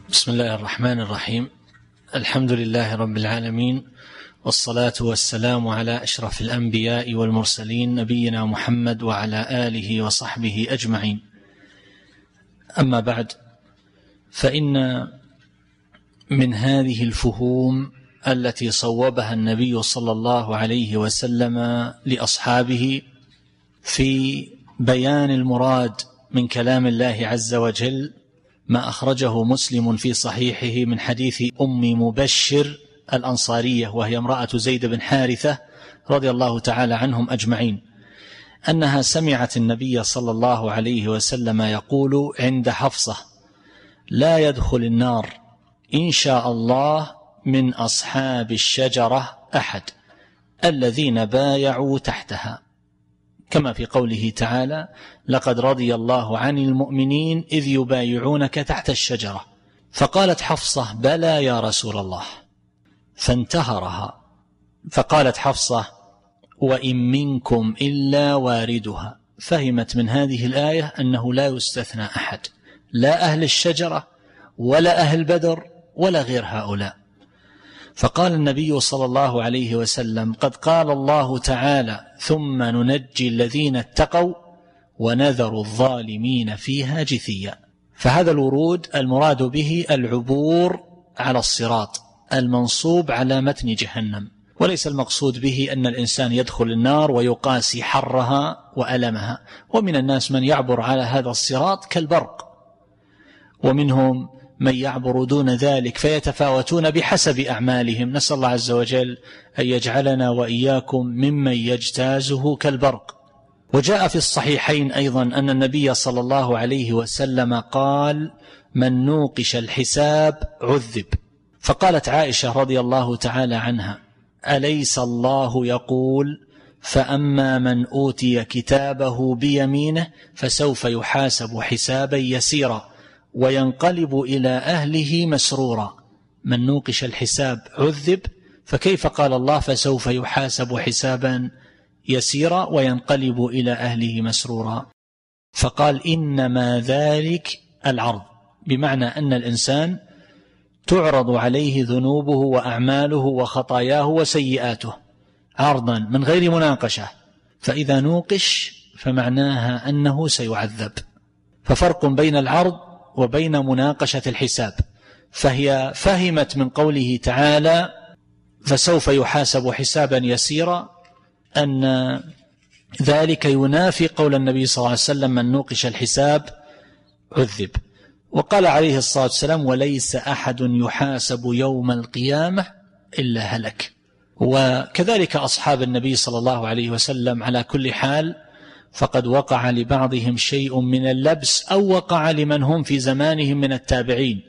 بسم الله الرحمن الرحيم. الحمد لله رب العالمين، والصلاة والسلام على أشرف الأنبياء والمرسلين نبينا محمد وعلى آله وصحبه أجمعين. أما بعد، فإن من هذه الفهوم التي صوبها النبي صلى الله عليه وسلم لأصحابه في بيان المراد من كلام الله عز وجل ما أخرجه مسلم في صحيحه من حديث أم مبشر الأنصارية، وهي امرأة زيد بن حارثة رضي الله تعالى عنهم أجمعين، أنها سمعت النبي صلى الله عليه وسلم يقول عند حفصة: لا يدخل النار إن شاء الله من أصحاب الشجرة أحد الذين بايعوا تحتها، كما في قوله تعالى: لقد رضي الله عن المؤمنين إذ يبايعونك تحت الشجرة. فقالت حفصة: بلى يا رسول الله، فانتهرها، فقالت حفصة: وإن منكم إلا واردها. فهمت من هذه الآية أنه لا يستثنى أحد، لا أهل الشجرة ولا أهل بدر ولا غير هؤلاء. فقال النبي صلى الله عليه وسلم: قد قال الله تعالى: ثم ننجي الذين اتقوا ونذر الظالمين فيها جثيا. فهذا الورود المراد به العبور على الصراط المنصوب على متن جهنم، وليس المقصود به أن الإنسان يدخل النار ويقاسي حرها وألمها. ومن الناس من يعبر على هذا الصراط كالبرق، ومنهم من يعبر دون ذلك، فيتفاوتون بحسب أعمالهم. نسأل الله عز وجل أن يجعلنا وإياكم ممن يجتازه كالبرق. وجاء في الصحيحين أيضا أن النبي صلى الله عليه وسلم قال: من نوقش الحساب عذب. فقالت عائشة رضي الله تعالى عنها: أليس الله يقول: فأما من أوتي كتابه بيمينه فسوف يحاسب حسابا يسيرا وينقلب إلى أهله مسرورا. من نوقش الحساب عذب، فكيف قال الله فسوف يحاسب حسابا يسيرا وينقلب إلى أهله مسرورا؟ فقال: إنما ذلك العرض، بمعنى أن الإنسان تعرض عليه ذنوبه وأعماله وخطاياه وسيئاته عرضا من غير مناقشة، فإذا نوقش فمعناها أنه سيعذب. ففرق بين العرض وبين مناقشة الحساب. فهي فهمت من قوله تعالى: فسوف يحاسب حسابا يسيرا، أن ذلك ينافي قول النبي صلى الله عليه وسلم: من نوقش الحساب عذب. وقال عليه الصلاة والسلام: وليس أحد يحاسب يوم القيامة إلا هلك. وكذلك أصحاب النبي صلى الله عليه وسلم على كل حال، فقد وقع لبعضهم شيء من اللبس أو وقع لمن هم في زمانهم من التابعين،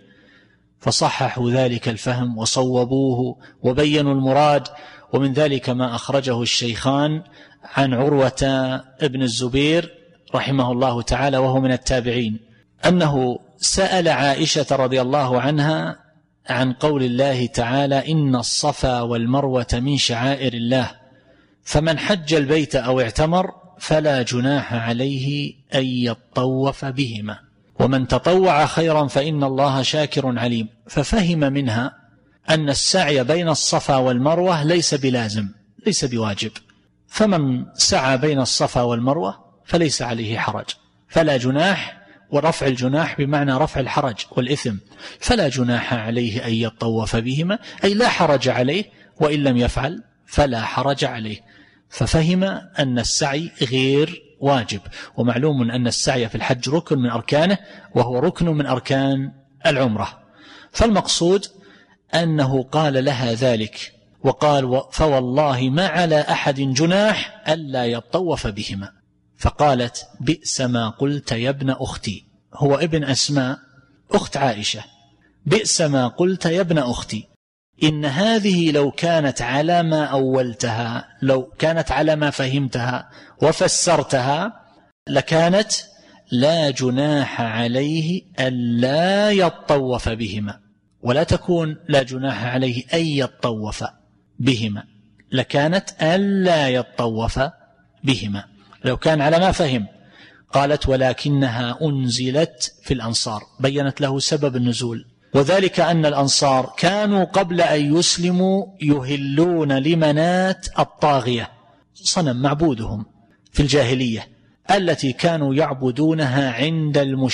فصححوا ذلك الفهم وصوبوه وبينوا المراد. ومن ذلك ما أخرجه الشيخان عن عروة ابن الزبير رحمه الله تعالى وهو من التابعين، أنه سأل عائشة رضي الله عنها عن قول الله تعالى: إن الصفا والمروة من شعائر الله، فمن حج البيت أو اعتمر فلا جناح عليه أن يطوف بهما، ومن تطوع خيرا فإن الله شاكر عليم. ففهم منها أن السعي بين الصفا والمروة ليس بلازم، ليس بواجب، فمن سعى بين الصفا والمروة فليس عليه حرج، فلا جناح. ورفع الجناح بمعنى رفع الحرج والإثم، فلا جناح عليه أن يطوف بهما، أي لا حرج عليه، وإن لم يفعل فلا حرج عليه. ففهم أن السعي غير واجب. ومعلوم أن السعي في الحج ركن من أركانه، وهو ركن من أركان العمرة. فالمقصود أنه قال لها ذلك، وقال: فوالله ما على أحد جناح ألا يطوف بهما. فقالت: بئس ما قلت يا ابن أختي. هو ابن أسماء أخت عائشة. بئس ما قلت يا ابن أختي، إن هذه لو كانت على ما أولتها، لو كانت على ما فهمتها وفسرتها، لكانت لا جناح عليه ألا يطوف بهما، ولا تكون لا جناح عليه أن يطوف بهما، لكانت ألا يطوف بهما لو كان على ما فهم. قالت: ولكنها أنزلت في الأنصار، بيّنت له سبب النزول، وذلك أن الأنصار كانوا قبل أن يسلموا يهلون لمنات الطاغية، صنم معبودهم في الجاهلية التي كانوا يعبدونها عند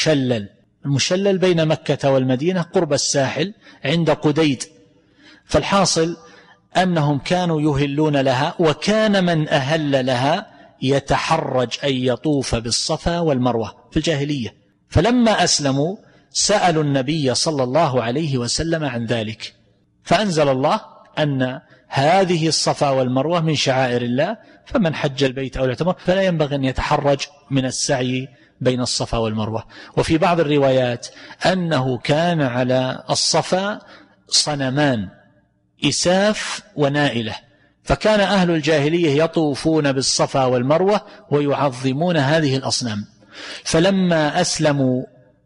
المشلل بين مكة والمدينة قرب الساحل عند قديد. فالحاصل أنهم كانوا يهلون لها، وكان من أهل لها يتحرج أن يطوف بالصفا والمروة في الجاهلية. فلما أسلموا سألوا النبي صلى الله عليه وسلم عن ذلك، فأنزل الله أن هذه الصفا والمروة من شعائر الله، فمن حج البيت أو الاعتمر فلا ينبغي أن يتحرج من السعي بين الصفا والمروة. وفي بعض الروايات أنه كان على الصفا صنمان إساف ونائلة، فكان أهل الجاهلية يطوفون بالصفا والمروة ويعظمون هذه الأصنام. فلما أسلموا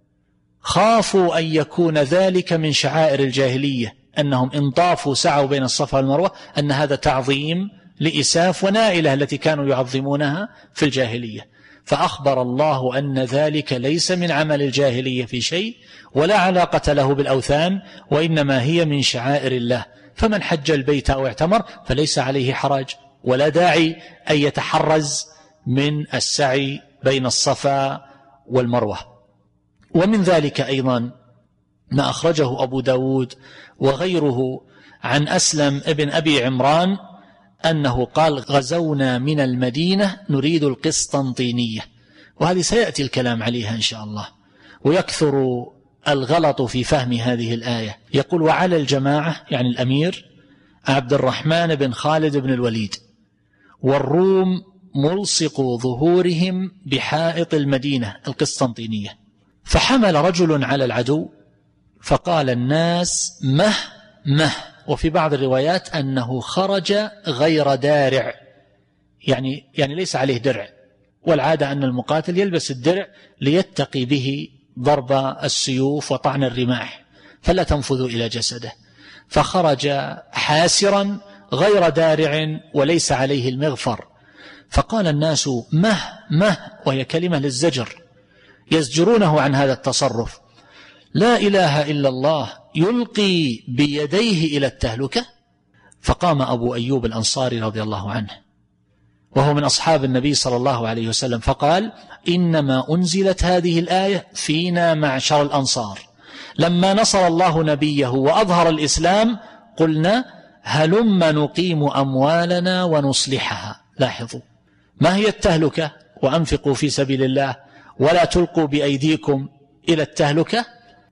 خافوا أن يكون ذلك من شعائر الجاهلية، أنهم إن طافوا سعوا بين الصفا والمروة أن هذا تعظيم لإساف ونائلة التي كانوا يعظمونها في الجاهلية. فأخبر الله أن ذلك ليس من عمل الجاهلية في شيء ولا علاقة له بالأوثان، وإنما هي من شعائر الله. فمن حج البيت أو اعتمر فليس عليه حرج ولا داعي أن يتحرز من السعي بين الصفا والمروة. ومن ذلك أيضا ما أخرجه أبو داود وغيره عن أسلم ابن أبي عمران أنه قال: غزونا من المدينة نريد القسطنطينية. وهذه سيأتي الكلام عليها إن شاء الله. ويكثر الغلط في فهم هذه الآية. يقول: وعلى الجماعة، يعني الأمير عبد الرحمن بن خالد بن الوليد، والروم ملصقوا ظهورهم بحائط المدينة القسطنطينية. فحمل رجل على العدو فقال الناس مه. وفي بعض الروايات أنه خرج غير دارع، يعني ليس عليه درع، والعادة أن المقاتل يلبس الدرع ليتقي به ضرب السيوف وطعن الرماح فلا تنفذ إلى جسده. فخرج حاسرا غير دارع وليس عليه المغفر. فقال الناس مه، وهي كلمة للزجر، يزجرونه عن هذا التصرف. لا إله إلا الله يلقي بيديه إلى التهلكة. فقام أبو أيوب الأنصاري رضي الله عنه، وهو من أصحاب النبي صلى الله عليه وسلم، فقال: إنما أنزلت هذه الآية فينا معشر الأنصار، لما نصر الله نبيه وأظهر الإسلام قلنا هلم نقيم أموالنا ونصلحها. لاحظوا، ما هي التهلكة؟ وأنفقوا في سبيل الله ولا تلقوا بأيديكم إلى التهلكة.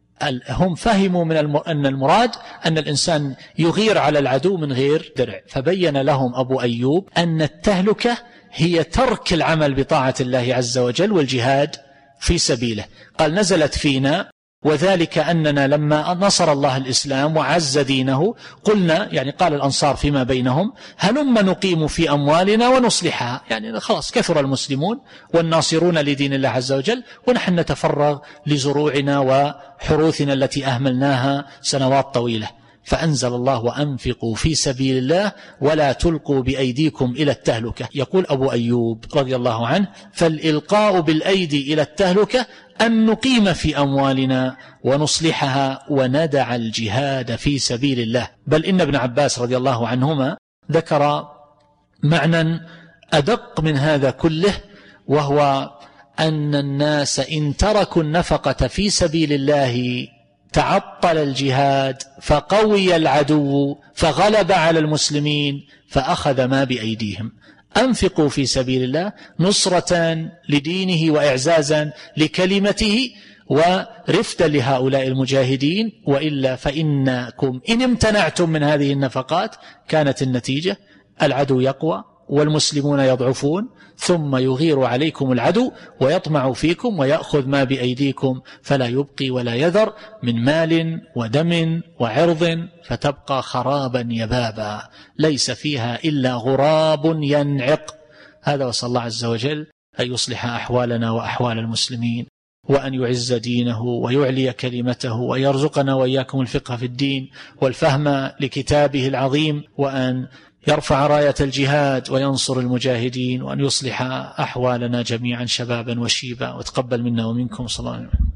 هم فهموا أن المراد أن الإنسان يغير على العدو من غير درع. فبين لهم أبو أيوب أن التهلكة هي ترك العمل بطاعة الله عز وجل والجهاد في سبيله. قال: نزلت فينا، وذلك أننا لما نصر الله الإسلام وعز دينه قلنا، يعني قال الأنصار فيما بينهم: هلم نقيم في أموالنا ونصلحها، يعني خلاص كثر المسلمون والناصرون لدين الله عز وجل، ونحن نتفرغ لزروعنا وحروثنا التي أهملناها سنوات طويلة. فأنزل الله: وأنفقوا في سبيل الله ولا تلقوا بأيديكم إلى التهلكة. يقول أبو أيوب رضي الله عنه: فالإلقاء بالأيدي إلى التهلكة أن نقيم في أموالنا ونصلحها وندع الجهاد في سبيل الله. بل إن ابن عباس رضي الله عنهما ذكر معنى أدق من هذا كله، وهو أن الناس إن تركوا النفقة في سبيل الله تعطل الجهاد فقوي العدو فغلب على المسلمين فأخذ ما بأيديهم. أنفقوا في سبيل الله نصرة لدينه وإعزازا لكلمته ورفدا لهؤلاء المجاهدين، وإلا فإنكم إن امتنعتم من هذه النفقات كانت النتيجة العدو يقوى والمسلمون يضعفون، ثم يغير عليكم العدو ويطمع فيكم ويأخذ ما بأيديكم فلا يبقي ولا يذر من مال ودم وعرض، فتبقى خرابا يبابا ليس فيها إلا غراب ينعق. هذا، وصلى الله عز وجل أن يصلح أحوالنا وأحوال المسلمين، وأن يعز دينه ويعلي كلمته، ويرزقنا وإياكم الفقه في الدين والفهم لكتابه العظيم، وأن يرفع راية الجهاد وينصر المجاهدين، وأن يصلح أحوالنا جميعا شبابا وشيبا، وتقبل منا ومنكم صلى الله عليه وسلم.